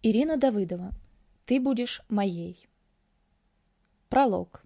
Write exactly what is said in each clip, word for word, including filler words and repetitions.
Ирина Давыдова. Ты будешь моей. Пролог.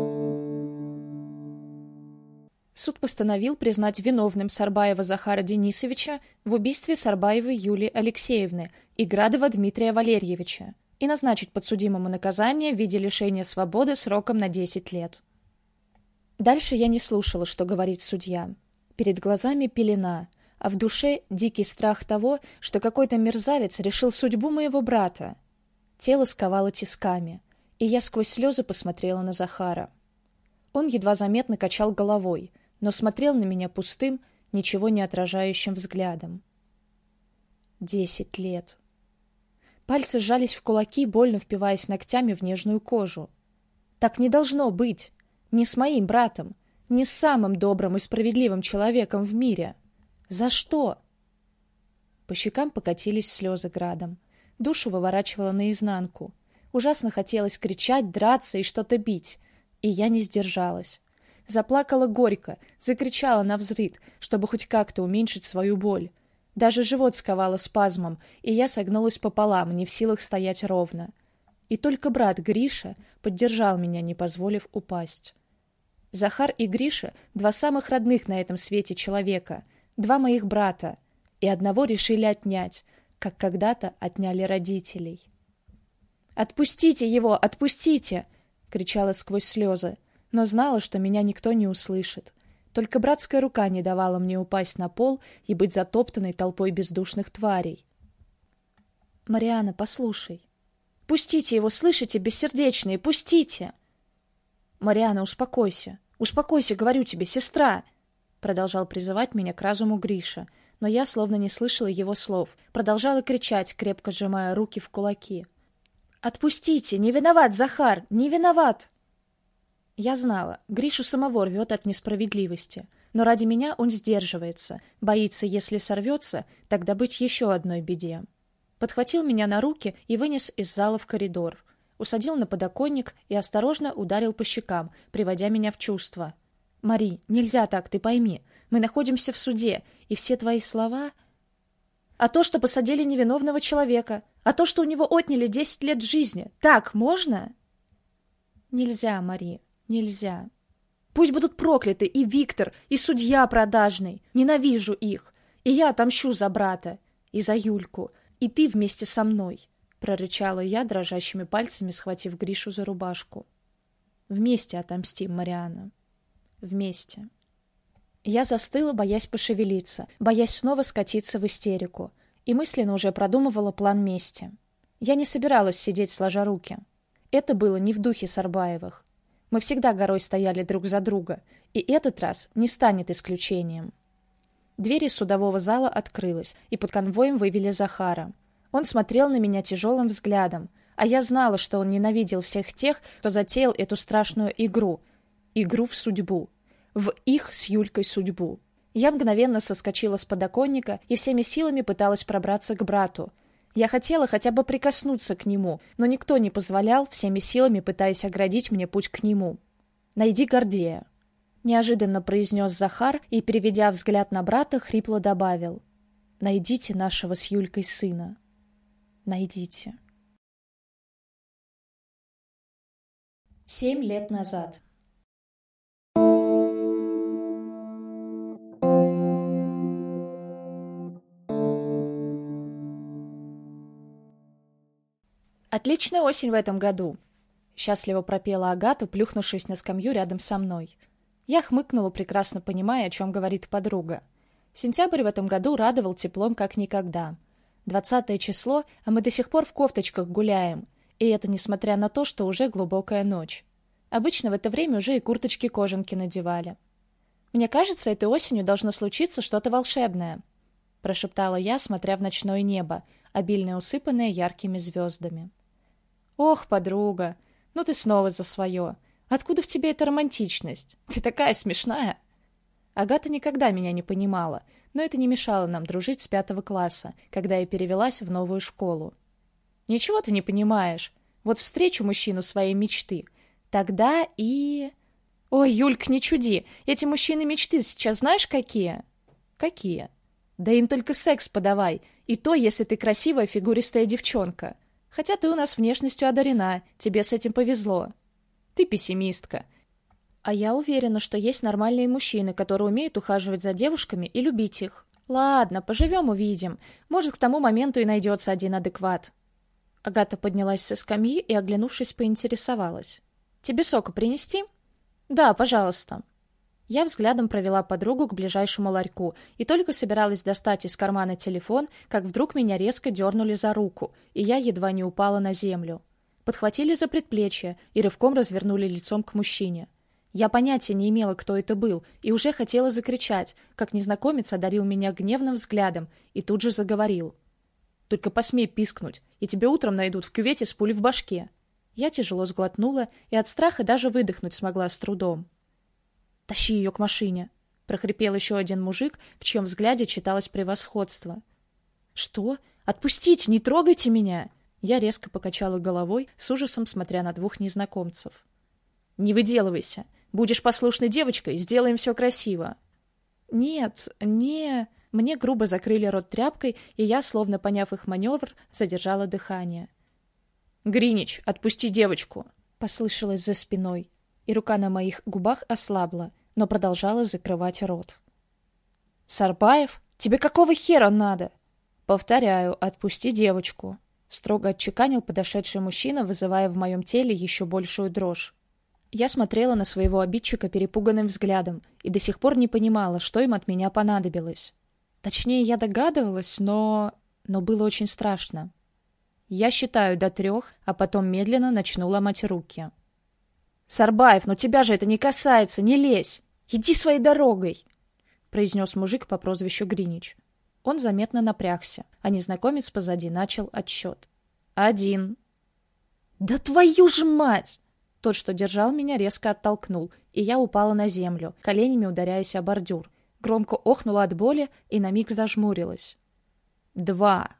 Суд постановил признать виновным Сарбаева Захара Денисовича в убийстве Сарбаевой Юлии Алексеевны и Градова Дмитрия Валерьевича и назначить подсудимому наказание в виде лишения свободы сроком на десять лет. Дальше я не слушала, что говорит судья. Перед глазами пелена, а в душе дикий страх того, что какой-то мерзавец решил судьбу моего брата. Тело сковало тисками, и я сквозь слезы посмотрела на Захара. Он едва заметно качал головой, но смотрел на меня пустым, ничего не отражающим взглядом. Десять лет. Пальцы сжались в кулаки, больно впиваясь ногтями в нежную кожу. Так не должно быть. Не с моим братом, не с самым добрым и справедливым человеком в мире. За что? По щекам покатились слезы градом. Душу выворачивало наизнанку. Ужасно хотелось кричать, драться и что-то бить. И я не сдержалась. Заплакала горько, закричала навзрыд, чтобы хоть как-то уменьшить свою боль. Даже живот сковало спазмом, и я согнулась пополам, не в силах стоять ровно. И только брат Гриша поддержал меня, не позволив упасть. Захар и Гриша — два самых родных на этом свете человека, два моих брата, и одного решили отнять, как когда-то отняли родителей. «Отпустите его! Отпустите!» — кричала сквозь слезы, но знала, что меня никто не услышит. Только братская рука не давала мне упасть на пол и быть затоптанной толпой бездушных тварей. «Марианна, послушай. Пустите его, слышите, бессердечные, пустите!» «Марианна, успокойся! Успокойся, говорю тебе, сестра!» Продолжал призывать меня к разуму Гриша, но я словно не слышала его слов, продолжала кричать, крепко сжимая руки в кулаки. «Отпустите! Не виноват, Захар! Не виноват!» Я знала, Гришу самого рвет от несправедливости, но ради меня он сдерживается, боится, если сорвется, тогда быть еще одной беде. Подхватил меня на руки и вынес из зала в коридор. Усадил на подоконник и осторожно ударил по щекам, приводя меня в чувство. «Мари, нельзя так, ты пойми. Мы находимся в суде, и все твои слова...» «А то, что посадили невиновного человека, а то, что у него отняли десять лет жизни, так можно?» «Нельзя, Мари, нельзя. Пусть будут прокляты и Виктор, и судья продажный. Ненавижу их. И я отомщу за брата, и за Юльку, и ты вместе со мной», — прорычала я, дрожащими пальцами схватив Гришу за рубашку. «Вместе отомстим, Марианна. Вместе». Я застыла, боясь пошевелиться, боясь снова скатиться в истерику, и мысленно уже продумывала план мести. Я не собиралась сидеть сложа руки. Это было не в духе Сарбаевых. Мы всегда горой стояли друг за друга, и этот раз не станет исключением. Дверь из судового зала открылась, и под конвоем вывели Захара. Он смотрел на меня тяжелым взглядом, а я знала, что он ненавидел всех тех, кто затеял эту страшную игру. Игру в судьбу. В их с Юлькой судьбу. Я мгновенно соскочила с подоконника и всеми силами пыталась пробраться к брату. Я хотела хотя бы прикоснуться к нему, но никто не позволял, всеми силами пытаясь оградить мне путь к нему. «Найди Гордея», — неожиданно произнес Захар и, переведя взгляд на брата, хрипло добавил: «Найдите нашего с Юлькой сына. Найдите». Семь лет назад. «Отличная осень в этом году», — счастливо пропела Агата, плюхнувшись на скамью рядом со мной. Я хмыкнула, прекрасно понимая, о чем говорит подруга. Сентябрь в этом году радовал теплом как никогда. Двадцатое число, а мы до сих пор в кофточках гуляем, и это несмотря на то, что уже глубокая ночь. Обычно в это время уже и курточки-кожанки надевали. «Мне кажется, этой осенью должно случиться что-то волшебное», — прошептала я, смотря в ночное небо, обильно усыпанное яркими звездами. «Ох, подруга, ну ты снова за свое. Откуда в тебе эта романтичность? Ты такая смешная!» Агата никогда меня не понимала, но это не мешало нам дружить с пятого класса, когда я перевелась в новую школу. «Ничего ты не понимаешь. Вот встречу мужчину своей мечты. Тогда и...» «Ой, Юлька, не чуди. Эти мужчины мечты сейчас знаешь какие?» «Какие?» «Да им только секс подавай. И то, если ты красивая фигуристая девчонка. Хотя ты у нас внешностью одарена, тебе с этим повезло. Ты пессимистка. А я уверена, что есть нормальные мужчины, которые умеют ухаживать за девушками и любить их. Ладно, поживем увидим. Может, к тому моменту и найдется один адекват. Агата поднялась со скамьи и, оглянувшись, поинтересовалась. «Тебе сока принести?» «Да, пожалуйста». Я взглядом провела подругу к ближайшему ларьку и только собиралась достать из кармана телефон, как вдруг меня резко дернули за руку, и я едва не упала на землю. Подхватили за предплечье и рывком развернули лицом к мужчине. Я понятия не имела, кто это был, и уже хотела закричать, как незнакомец одарил меня гневным взглядом и тут же заговорил. «Только посмей пискнуть, и тебя утром найдут в кювете с пулей в башке». Я тяжело сглотнула и от страха даже выдохнуть смогла с трудом. «Тащи ее к машине», — прохрипел еще один мужик, в чьем взгляде читалось превосходство. «Что? Отпустите, не трогайте меня!» Я резко покачала головой, с ужасом смотря на двух незнакомцев. «Не выделывайся. Будешь послушной девочкой, сделаем все красиво». «Нет, не...» Мне грубо закрыли рот тряпкой, и я, словно поняв их маневр, задержала дыхание. «Гринич, отпусти девочку!» — послышалось за спиной, и рука на моих губах ослабла, но продолжала закрывать рот. «Сарбаев? Тебе какого хера надо?» «Повторяю, отпусти девочку», — строго отчеканил подошедший мужчина, вызывая в моем теле еще большую дрожь. Я смотрела на своего обидчика перепуганным взглядом и до сих пор не понимала, что им от меня понадобилось. Точнее, я догадывалась, но... но было очень страшно. Я считаю до трех, а потом медленно начну ломать руки. «Сарбаев, ну тебя же это не касается, не лезь! Иди своей дорогой!» — произнес мужик по прозвищу Гринич. Он заметно напрягся, а незнакомец позади начал отсчет. «Один». «Да твою ж мать!» Тот, что держал меня, резко оттолкнул, и я упала на землю, коленями ударяясь о бордюр. Громко охнула от боли и на миг зажмурилась. «Два».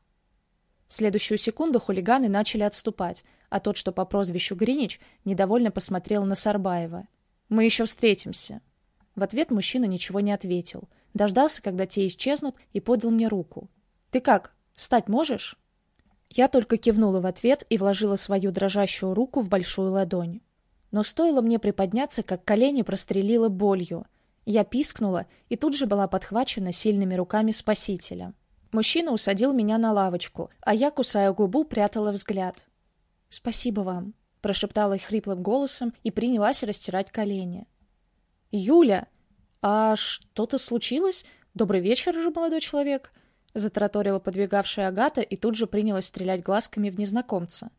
В следующую секунду хулиганы начали отступать, а тот, что по прозвищу Гринич, недовольно посмотрел на Сарбаева. «Мы еще встретимся». В ответ мужчина ничего не ответил. Дождался, когда те исчезнут, и подал мне руку. «Ты как, встать можешь?» Я только кивнула в ответ и вложила свою дрожащую руку в большую ладонь. Но стоило мне приподняться, как колени прострелило болью. Я пискнула и тут же была подхвачена сильными руками спасителя. Мужчина усадил меня на лавочку, а я, кусая губу, прятала взгляд. «Спасибо вам», — прошептала хриплым голосом и принялась растирать колени. «Юля, а что-то случилось? Добрый вечер, молодой человек», — затараторила подбегавшая Агата и тут же принялась стрелять глазками в незнакомца.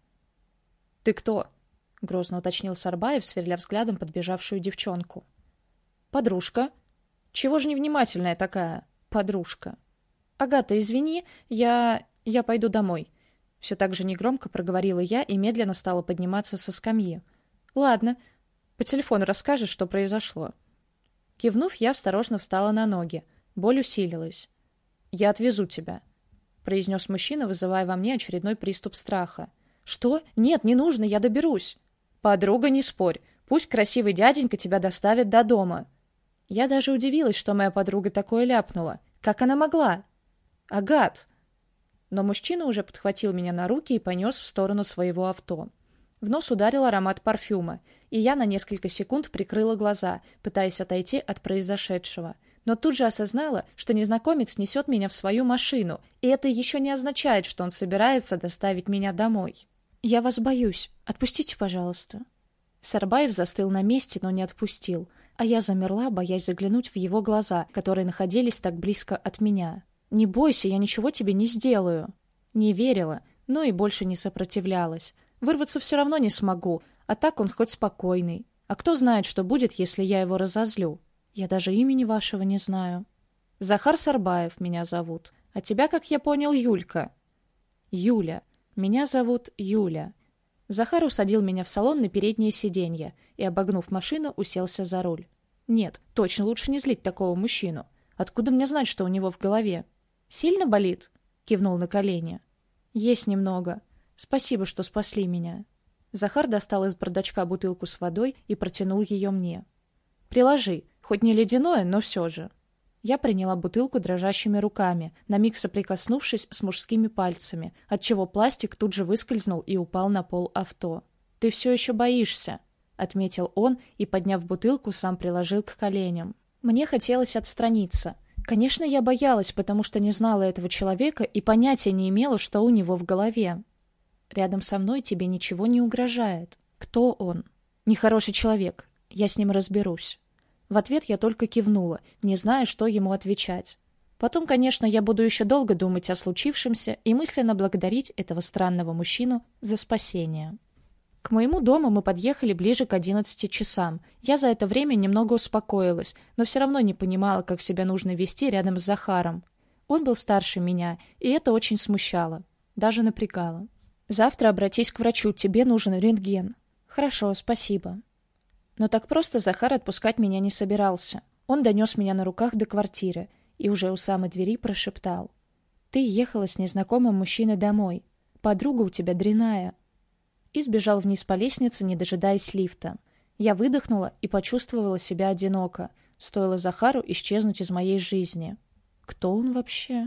«Ты кто?» — грозно уточнил Сарбаев, сверля взглядом подбежавшую девчонку. «Подружка». «Чего же невнимательная такая? Подружка». «Агата, извини, я... я пойду домой». Все так же негромко проговорила я и медленно стала подниматься со скамьи. «Ладно, по телефону расскажешь, что произошло». Кивнув, я осторожно встала на ноги. Боль усилилась. «Я отвезу тебя», — произнес мужчина, вызывая во мне очередной приступ страха. «Что? Нет, не нужно, я доберусь». «Подруга, не спорь. Пусть красивый дяденька тебя доставит до дома». Я даже удивилась, что моя подруга такое ляпнула. Как она могла? «Агат!» Но мужчина уже подхватил меня на руки и понес в сторону своего авто. В нос ударил аромат парфюма, и я на несколько секунд прикрыла глаза, пытаясь отойти от произошедшего. Но тут же осознала, что незнакомец несет меня в свою машину, и это еще не означает, что он собирается доставить меня домой. «Я вас боюсь. Отпустите, пожалуйста». Сарбаев застыл на месте, но не отпустил, а я замерла, боясь заглянуть в его глаза, которые находились так близко от меня. «Не бойся, я ничего тебе не сделаю». Не верила, но и больше не сопротивлялась. Вырваться все равно не смогу, а так он хоть спокойный. А кто знает, что будет, если я его разозлю? Я даже имени вашего не знаю. Захар Сарбаев меня зовут. А тебя, как я понял, Юлька. Юля. Меня зовут Юля. Захар усадил меня в салон на переднее сиденье и, обогнув машину, уселся за руль. Нет, точно лучше не злить такого мужчину. Откуда мне знать, что у него в голове? «Сильно болит?» — кивнул на колени. «Есть немного. Спасибо, что спасли меня». Захар достал из бардачка бутылку с водой и протянул ее мне. «Приложи. Хоть не ледяное, но все же». Я приняла бутылку дрожащими руками, на миг соприкоснувшись с мужскими пальцами, отчего пластик тут же выскользнул и упал на пол авто. «Ты все еще боишься», — отметил он и, подняв бутылку, сам приложил к коленям. Мне хотелось отстраниться. Конечно, я боялась, потому что не знала этого человека и понятия не имела, что у него в голове. «Рядом со мной тебе ничего не угрожает. Кто он?» «Нехороший человек. Я с ним разберусь». В ответ я только кивнула, не зная, что ему отвечать. Потом, конечно, я буду еще долго думать о случившемся и мысленно благодарить этого странного мужчину за спасение. К моему дому мы подъехали ближе к одиннадцати часам. Я за это время немного успокоилась, но все равно не понимала, как себя нужно вести рядом с Захаром. Он был старше меня, и это очень смущало, даже напрягало. «Завтра обратись к врачу, тебе нужен рентген». «Хорошо, спасибо». Но так просто Захар отпускать меня не собирался. Он донес меня на руках до квартиры и уже у самой двери прошептал. «Ты ехала с незнакомым мужчиной домой. Подруга у тебя дрянная». И сбежал вниз по лестнице, не дожидаясь лифта. Я выдохнула и почувствовала себя одиноко. Стоило Захару исчезнуть из моей жизни. Кто он вообще?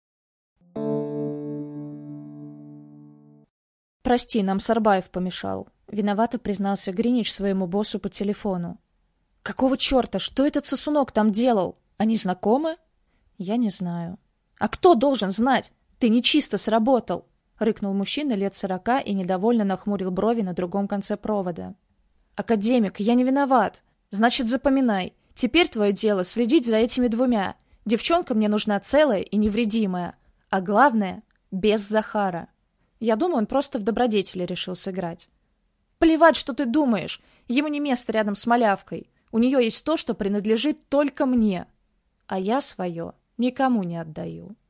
«Прости, нам Сарбаев помешал». Виновато признался Гринич своему боссу по телефону. «Какого черта? Что этот сосунок там делал? Они знакомы?» «Я не знаю». «А кто должен знать? Ты нечисто сработал!» — рыкнул мужчина лет сорока и недовольно нахмурил брови на другом конце провода. «Академик, я не виноват. Значит, запоминай. Теперь твое дело следить за этими двумя. Девчонка мне нужна целая и невредимая. А главное — без Захара. Я думаю, он просто в добродетели решил сыграть». «Плевать, что ты думаешь. Ему не место рядом с малявкой. У нее есть то, что принадлежит только мне. А я свое никому не отдаю».